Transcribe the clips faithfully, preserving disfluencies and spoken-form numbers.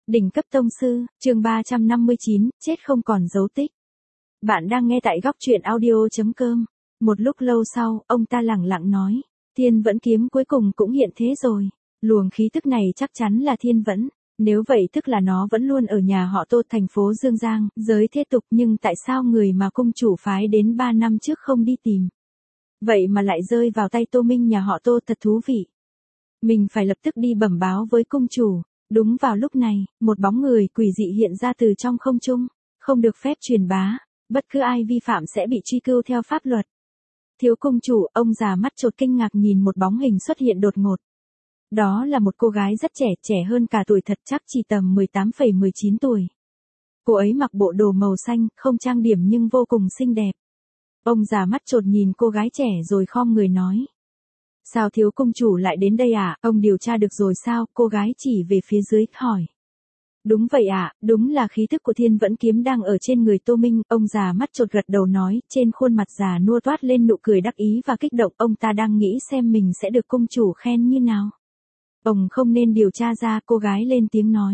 Đỉnh cấp tông sư, chương ba trăm năm mươi chín, chết không còn dấu tích. Bạn đang nghe tại góc truyện audio chấm com. Một lúc lâu sau, ông ta lẳng lặng nói, Thiên Vẫn kiếm cuối cùng cũng hiện thế rồi. Luồng khí tức này chắc chắn là Thiên Vẫn. Nếu vậy tức là nó vẫn luôn ở nhà họ Tô, thành phố Dương Giang, giới thế tục, nhưng tại sao người mà cung chủ phái đến ba năm trước không đi tìm? Vậy mà lại rơi vào tay Tô Minh nhà họ Tô, thật thú vị. Mình phải lập tức đi bẩm báo với cung chủ. Đúng vào lúc này, một bóng người quỷ dị hiện ra từ trong không trung, không được phép truyền bá, bất cứ ai vi phạm sẽ bị truy cứu theo pháp luật. Thiếu cung chủ, ông già mắt trột kinh ngạc nhìn một bóng hình xuất hiện đột ngột. Đó là một cô gái rất trẻ, trẻ hơn cả tuổi thật, chắc chỉ tầm mười tám phẩy mười chín tuổi. Cô ấy mặc bộ đồ màu xanh, không trang điểm nhưng vô cùng xinh đẹp. Ông già mắt trột nhìn cô gái trẻ rồi khom người nói. Sao thiếu cung chủ lại đến đây à, ông điều tra được rồi sao, cô gái chỉ về phía dưới, hỏi. Đúng vậy ạ, à, đúng là khí tức của Thiên Vẫn kiếm đang ở trên người Tô Minh, ông già mắt trột gật đầu nói, trên khuôn mặt già nua toát lên nụ cười đắc ý và kích động, ông ta đang nghĩ xem mình sẽ được cung chủ khen như nào. Ông không nên điều tra ra, cô gái lên tiếng nói.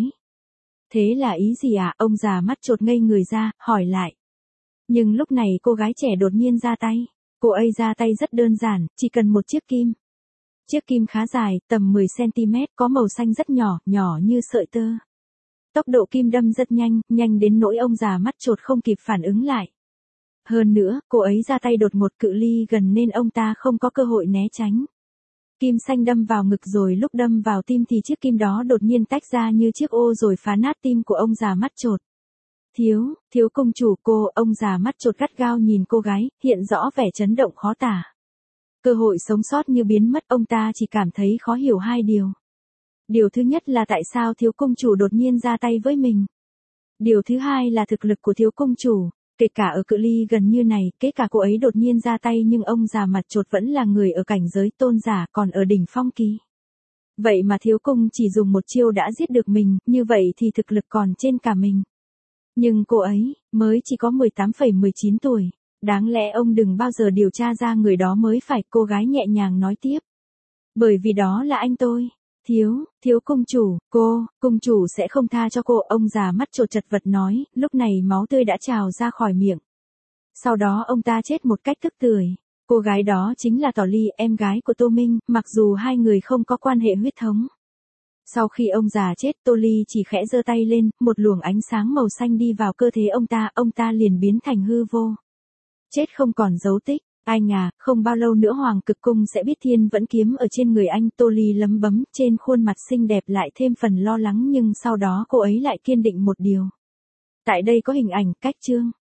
Thế là ý gì ạ, à? Ông già mắt trột ngây người ra, hỏi lại. Nhưng lúc này cô gái trẻ đột nhiên ra tay. Cô ấy ra tay rất đơn giản, chỉ cần một chiếc kim. Chiếc kim khá dài, tầm mười xăng ti mét, có màu xanh rất nhỏ, nhỏ như sợi tơ. Tốc độ kim đâm rất nhanh, nhanh đến nỗi ông già mắt trột không kịp phản ứng lại. Hơn nữa, cô ấy ra tay đột ngột, cự ly gần nên ông ta không có cơ hội né tránh. Kim xanh đâm vào ngực rồi lúc đâm vào tim thì chiếc kim đó đột nhiên tách ra như chiếc ô rồi phá nát tim của ông già mắt trột. Thiếu, thiếu công chủ cô, ông già mắt trột gắt gao nhìn cô gái, hiện rõ vẻ chấn động khó tả. Cơ hội sống sót như biến mất, ông ta chỉ cảm thấy khó hiểu hai điều. Điều thứ nhất là tại sao thiếu công chủ đột nhiên ra tay với mình. Điều thứ hai là thực lực của thiếu công chủ, kể cả ở cự ly gần như này, kể cả cô ấy đột nhiên ra tay nhưng ông già mặt trột vẫn là người ở cảnh giới tôn giả, còn ở đỉnh phong kỳ. Vậy mà thiếu công chỉ dùng một chiêu đã giết được mình, như vậy thì thực lực còn trên cả mình. Nhưng cô ấy, mới chỉ có mười tám phẩy mười chín tuổi. Đáng lẽ ông đừng bao giờ điều tra ra người đó mới phải, cô gái nhẹ nhàng nói tiếp. Bởi vì đó là anh tôi. Thiếu, thiếu cung chủ, cô, cung chủ sẽ không tha cho cô, ông già mắt trột chật vật nói, lúc này máu tươi đã trào ra khỏi miệng. Sau đó ông ta chết một cách tức tưởi. Cô gái đó chính là Tỏ Ly, em gái của Tô Minh, mặc dù hai người không có quan hệ huyết thống. Sau khi ông già chết, Tô Ly chỉ khẽ giơ tay lên, một luồng ánh sáng màu xanh đi vào cơ thể ông ta, ông ta liền biến thành hư vô. Chết không còn dấu tích, anh à, không bao lâu nữa Hoàng Cực Cung sẽ biết Thiên Vẫn kiếm ở trên người anh. Tô Ly lấm bấm, trên khuôn mặt xinh đẹp lại thêm phần lo lắng nhưng sau đó cô ấy lại kiên định một điều. Tại đây có hình ảnh, cách chương.